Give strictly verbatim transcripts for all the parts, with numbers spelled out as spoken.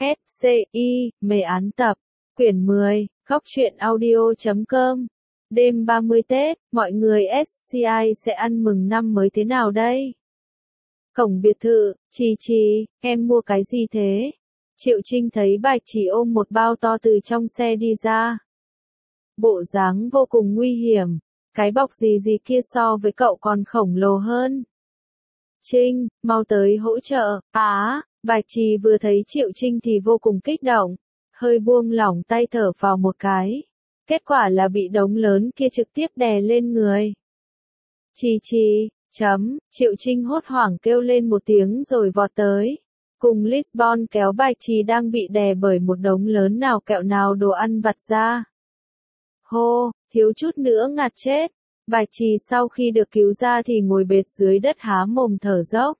ét xê i, mê án tập, quyển mười, góc truyện audio chấm com. Đêm ba mươi Tết, mọi người ét xê i sẽ ăn mừng năm mới thế nào đây? Cổng biệt thự, Trì Trì, em mua cái gì thế? Triệu Trinh thấy Bạch Trì ôm một bao to từ trong xe đi ra. Bộ dáng vô cùng nguy hiểm, cái bọc gì gì kia so với cậu còn khổng lồ hơn. Trinh, mau tới hỗ trợ. Á, Bạch Trì vừa thấy Triệu Trinh thì vô cùng kích động, hơi buông lỏng tay thở vào một cái. Kết quả là bị đống lớn kia trực tiếp đè lên người. Trì Trì, chấm, Triệu Trinh hốt hoảng kêu lên một tiếng rồi vọt tới. Cùng Lisbon kéo Bạch Trì đang bị đè bởi một đống lớn nào kẹo nào đồ ăn vặt ra. Hô, thiếu chút nữa ngạt chết. Bạch Trì sau khi được cứu ra thì ngồi bệt dưới đất há mồm thở dốc.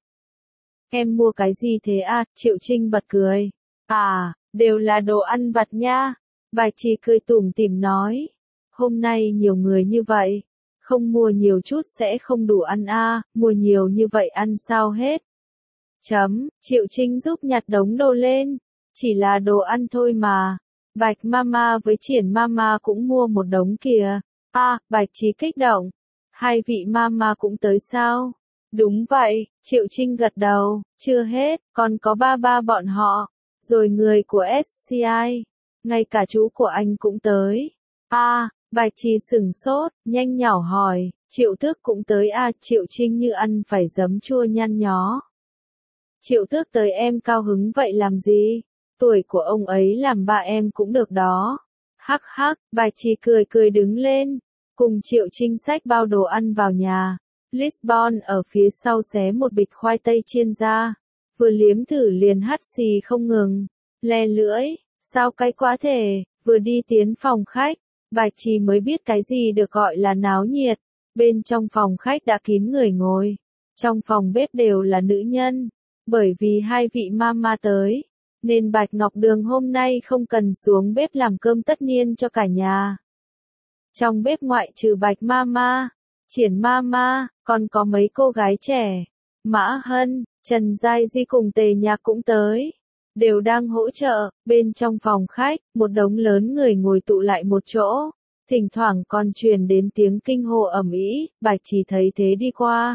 Em mua cái gì thế à? Triệu Trinh bật cười. À, đều là đồ ăn vặt nha. Bạch Trì cười tủm tỉm nói. Hôm nay nhiều người như vậy, không mua nhiều chút sẽ không đủ ăn à, mua nhiều như vậy ăn sao hết. Chấm, Triệu Trinh giúp nhặt đống đồ lên. Chỉ là đồ ăn thôi mà. Bạch Mama với Triển Mama cũng mua một đống kìa. À, Bạch Trì kích động. Hai vị Mama cũng tới sao? Đúng vậy, Triệu Trinh gật đầu. Chưa hết, còn có ba ba bọn họ. Rồi người của ét xê i. Ngay cả chú của anh cũng tới. À, Bạch Trì sửng sốt, nhanh nhỏ hỏi. Triệu Tước cũng tới à? Triệu Trinh như ăn phải giấm chua nhăn nhó. Triệu Tước tới em cao hứng vậy làm gì? Tuổi của ông ấy làm ba em cũng được đó. Hắc hắc, Bạch Trì cười cười đứng lên, cùng Triệu Trinh xách bao đồ ăn vào nhà. Lisbon ở phía sau xé một bịch khoai tây chiên ra, vừa liếm thử liền hắt xì không ngừng, le lưỡi, sao cay quá thể, vừa đi tiến phòng khách, Bạch Trì mới biết cái gì được gọi là náo nhiệt. Bên trong phòng khách đã kín người ngồi, trong phòng bếp đều là nữ nhân, bởi vì hai vị mama tới. Nên Bạch Ngọc Đường hôm nay không cần xuống bếp làm cơm tất niên cho cả nhà. Trong bếp ngoại trừ Bạch Mama, Triển Mama, còn có mấy cô gái trẻ. Mã Hân, Trần Giai Di cùng Tề Nhạc cũng tới. Đều đang hỗ trợ, bên trong phòng khách, một đống lớn người ngồi tụ lại một chỗ. Thỉnh thoảng còn truyền đến tiếng kinh hô ầm ĩ, Bạch Trì thấy thế đi qua.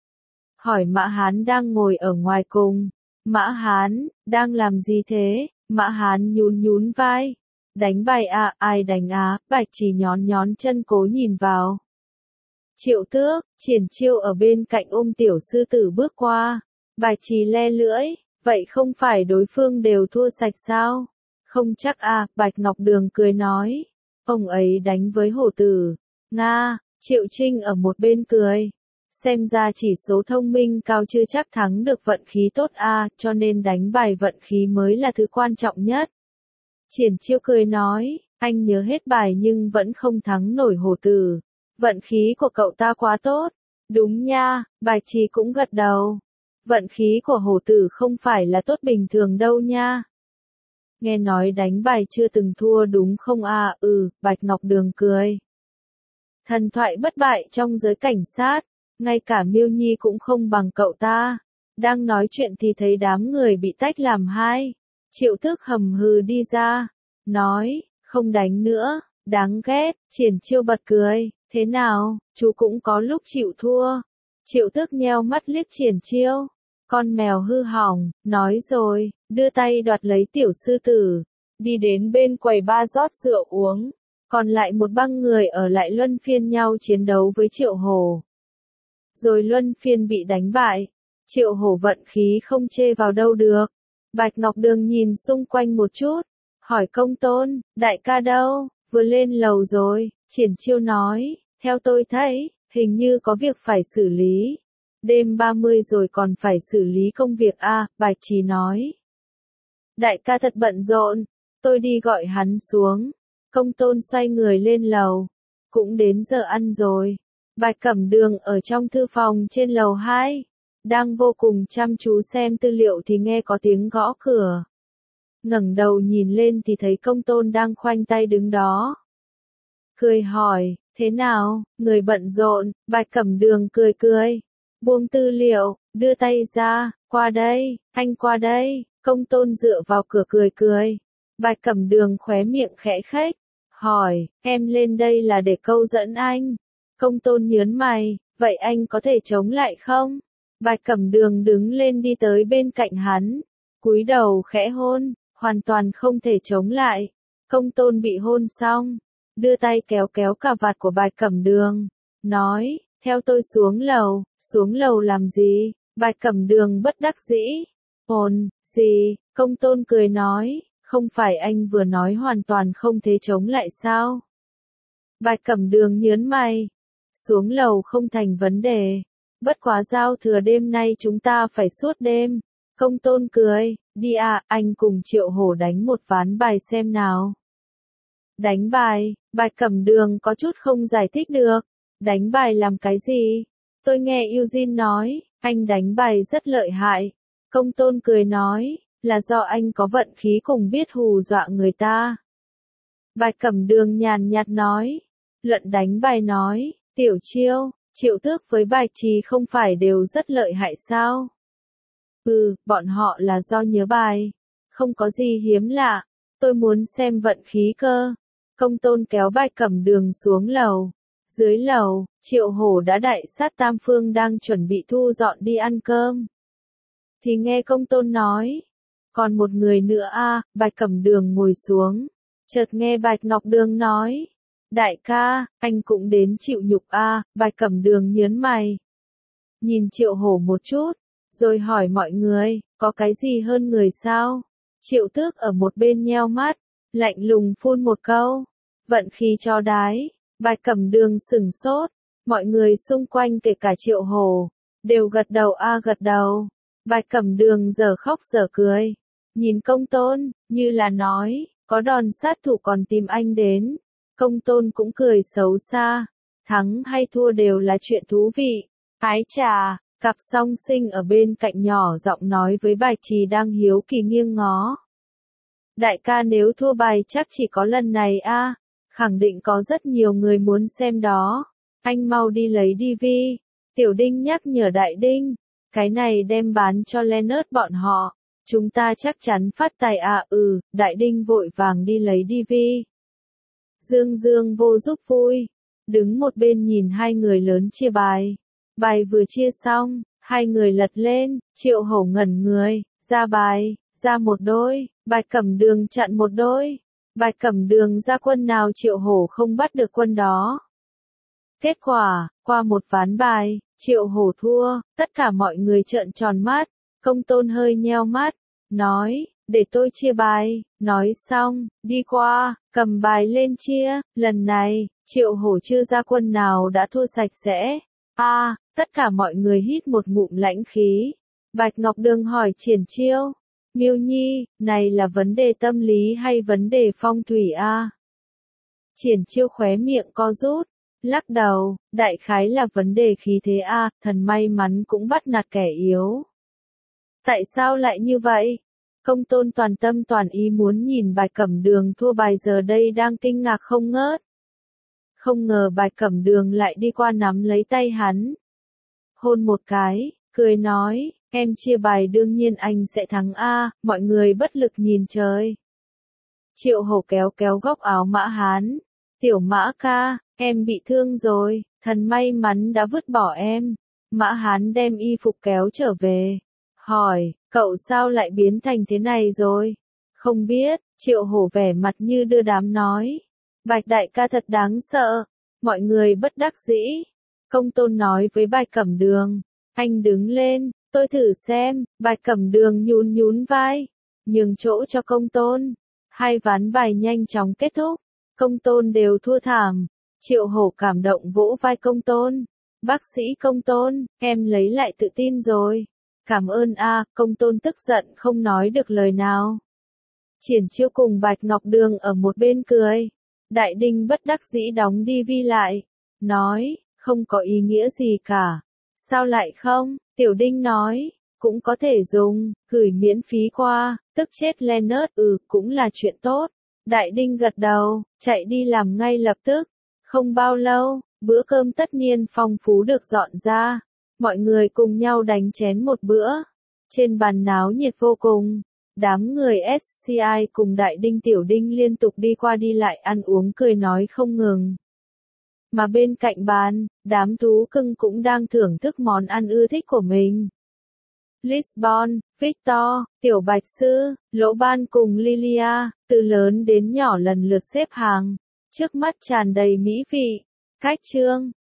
Hỏi Mã Hán đang ngồi ở ngoài cùng. Mã Hán, đang làm gì thế? Mã Hán nhún nhún vai. Đánh bài à, ai đánh á? Bạch Trì nhón nhón chân cố nhìn vào. Triệu Tước, Triển Chiêu ở bên cạnh ôm tiểu sư tử bước qua. Bạch Trì le lưỡi, vậy không phải đối phương đều thua sạch sao? Không chắc à, Bạch Ngọc Đường cười nói. Ông ấy đánh với hổ tử. Nga, Triệu Trinh ở một bên cười. Xem ra chỉ số thông minh cao chưa chắc thắng được vận khí tốt a, cho nên đánh bài vận khí mới là thứ quan trọng nhất. Triển Chiêu cười nói, anh nhớ hết bài nhưng vẫn không thắng nổi hổ tử. Vận khí của cậu ta quá tốt. Đúng nha, Bạch Trì cũng gật đầu. Vận khí của hổ tử không phải là tốt bình thường đâu nha. Nghe nói đánh bài chưa từng thua đúng không a? Ừ, Bạch Ngọc Đường cười. Thần thoại bất bại trong giới cảnh sát. Ngay cả Miêu Nhi cũng không bằng cậu ta. Đang nói chuyện thì thấy đám người bị tách làm hai. Triệu Tước hầm hừ đi ra. Nói, không đánh nữa, đáng ghét. Triển Chiêu bật cười. Thế nào, chú cũng có lúc chịu thua. Triệu Tước nheo mắt liếc Triển Chiêu. Con mèo hư hỏng, nói rồi, đưa tay đoạt lấy tiểu sư tử. Đi đến bên quầy ba rót rượu uống. Còn lại một băng người ở lại luân phiên nhau chiến đấu với Triệu Hổ. Rồi luân phiên bị đánh bại. Triệu Hổ vận khí không chê vào đâu được. Bạch Ngọc Đường nhìn xung quanh một chút. Hỏi Công Tôn, đại ca đâu? Vừa lên lầu rồi. Triển Chiêu nói, theo tôi thấy, hình như có việc phải xử lý. Đêm ba mươi rồi còn phải xử lý công việc à, Bạch Trì nói. Đại ca thật bận rộn. Tôi đi gọi hắn xuống. Công Tôn xoay người lên lầu. Cũng đến giờ ăn rồi. Bạch Cẩm Đường ở trong thư phòng trên lầu hai, đang vô cùng chăm chú xem tư liệu thì nghe có tiếng gõ cửa. Ngẩng đầu nhìn lên thì thấy Công Tôn đang khoanh tay đứng đó. Cười hỏi, thế nào, người bận rộn? Bạch Cẩm Đường cười cười, buông tư liệu, đưa tay ra, qua đây, anh qua đây. Công Tôn dựa vào cửa cười cười. Bạch Cẩm Đường khóe miệng khẽ khách, hỏi, em lên đây là để câu dẫn anh. Công Tôn nhớn mày, vậy anh có thể chống lại không? Bạch Cẩm Đường đứng lên đi tới bên cạnh hắn, cúi đầu khẽ hôn, hoàn toàn không thể chống lại. Công Tôn bị hôn xong, đưa tay kéo kéo cà vạt của Bạch Cẩm Đường, nói, theo tôi xuống lầu. Xuống lầu làm gì? Bạch Cẩm Đường bất đắc dĩ. Ồn, gì? Công Tôn cười nói, không phải anh vừa nói hoàn toàn không thể chống lại sao? Bạch Cẩm Đường nhớn mày, xuống lầu không thành vấn đề. Bất quá giao thừa đêm nay chúng ta phải suốt đêm. Công Tôn cười, đi à, anh cùng Triệu Hổ đánh một ván bài xem nào. Đánh bài? Bạch Cẩm Đường có chút không giải thích được. Đánh bài làm cái gì? Tôi nghe Eugene nói, anh đánh bài rất lợi hại. Công Tôn cười nói, là do anh có vận khí cùng biết hù dọa người ta. Bạch Cẩm Đường nhàn nhạt nói, luận đánh bài nói, Tiểu Chiêu, Triệu Tước với Bạch Trì không phải đều rất lợi hại sao? Ừ, bọn họ là do nhớ bài. Không có gì hiếm lạ, tôi muốn xem vận khí cơ. Công Tôn kéo Bạch Cẩm Đường xuống lầu. Dưới lầu, Triệu Hổ đã đại sát tam phương đang chuẩn bị thu dọn đi ăn cơm. Thì nghe Công Tôn nói, còn một người nữa a. Bạch Cẩm Đường ngồi xuống, chợt nghe Bạch Ngọc Đường nói, đại ca, anh cũng đến chịu nhục a. Bạch Cẩm Đường nhớn mày, nhìn Triệu Hổ một chút, rồi hỏi mọi người, có cái gì hơn người sao? Triệu Tước ở một bên nheo mắt, lạnh lùng phun một câu, vận khí cho đái. Bạch Cẩm Đường sửng sốt, mọi người xung quanh kể cả Triệu Hổ, đều gật đầu a gật đầu. Bạch Cẩm Đường giờ khóc giờ cười, nhìn Công Tôn, như là nói, có đòn sát thủ còn tìm anh đến. Công Tôn cũng cười xấu xa, thắng hay thua đều là chuyện thú vị. Ái chà, cặp song sinh ở bên cạnh nhỏ giọng nói với Bạch Trì đang hiếu kỳ nghiêng ngó. Đại ca nếu thua bài chắc chỉ có lần này a. Khẳng định có rất nhiều người muốn xem đó. Anh mau đi lấy đi vi. Tiểu Đinh nhắc nhở Đại Đinh. Cái này đem bán cho Leonard bọn họ. Chúng ta chắc chắn phát tài à ừ. Đại Đinh vội vàng đi lấy đi vi. Dương Dương vô giúp vui. Đứng một bên nhìn hai người lớn chia bài. Bài vừa chia xong, hai người lật lên. Triệu Hổ ngẩn người, ra bài, ra một đôi. Bạch Cẩm Đường chặn một đôi. Bạch Cẩm Đường ra quân nào Triệu Hổ không bắt được quân đó. Kết quả, qua một ván bài, Triệu Hổ thua, tất cả mọi người trợn tròn mắt. Công Tôn hơi nheo mắt, nói, để tôi chia bài. Nói xong, đi qua, cầm bài lên chia. Lần này, Triệu Hổ chưa ra quân nào đã thua sạch sẽ. A, à, tất cả mọi người hít một ngụm lãnh khí. Bạch Ngọc Đường hỏi Triển Chiêu, Miêu Nhi, này là vấn đề tâm lý hay vấn đề phong thủy a? À? Triển Chiêu khóe miệng co rút, lắc đầu, đại khái là vấn đề khí thế a, à, thần may mắn cũng bắt nạt kẻ yếu. Tại sao lại như vậy? Công Tôn toàn tâm toàn ý muốn nhìn Bạch Cẩm Đường thua bài giờ đây đang kinh ngạc không ngớt. Không ngờ Bạch Cẩm Đường lại đi qua nắm lấy tay hắn. Hôn một cái, cười nói, em chia bài đương nhiên anh sẽ thắng a, mọi người bất lực nhìn trời. Triệu Hổ kéo kéo góc áo Mã Hán, tiểu Mã ca, em bị thương rồi, thần may mắn đã vứt bỏ em. Mã Hán đem y phục kéo trở về, hỏi, cậu sao lại biến thành thế này rồi? Không biết, Triệu Hổ vẻ mặt như đưa đám nói. Bạch đại ca thật đáng sợ, mọi người bất đắc dĩ. Công Tôn nói với Bạch Cẩm Đường, anh đứng lên, tôi thử xem. Bạch Cẩm Đường nhún nhún vai, nhường chỗ cho Công Tôn. Hai ván bài nhanh chóng kết thúc, Công Tôn đều thua thảm. Triệu Hổ cảm động vỗ vai Công Tôn, bác sĩ Công Tôn, em lấy lại tự tin rồi. Cảm ơn a. Công Tôn tức giận không nói được lời nào. Triển Chiêu cùng Bạch Ngọc Đường ở một bên cười. Đại Đinh bất đắc dĩ đóng đi vi lại, nói, không có ý nghĩa gì cả. Sao lại không? Tiểu Đinh nói, cũng có thể dùng, gửi miễn phí qua, tức chết Leonard, ừ, cũng là chuyện tốt. Đại Đinh gật đầu, chạy đi làm ngay lập tức. Không bao lâu, bữa cơm tất niên phong phú được dọn ra. Mọi người cùng nhau đánh chén một bữa. Trên bàn náo nhiệt vô cùng. Đám người ét xê i cùng Đại Đinh Tiểu Đinh liên tục đi qua đi lại ăn uống cười nói không ngừng. Mà bên cạnh bàn, đám thú cưng cũng đang thưởng thức món ăn ưa thích của mình. Lisbon, Victor, Tiểu Bạch Sư, Lỗ Ban cùng Lilia, từ lớn đến nhỏ lần lượt xếp hàng, trước mắt tràn đầy mỹ vị. Cách chương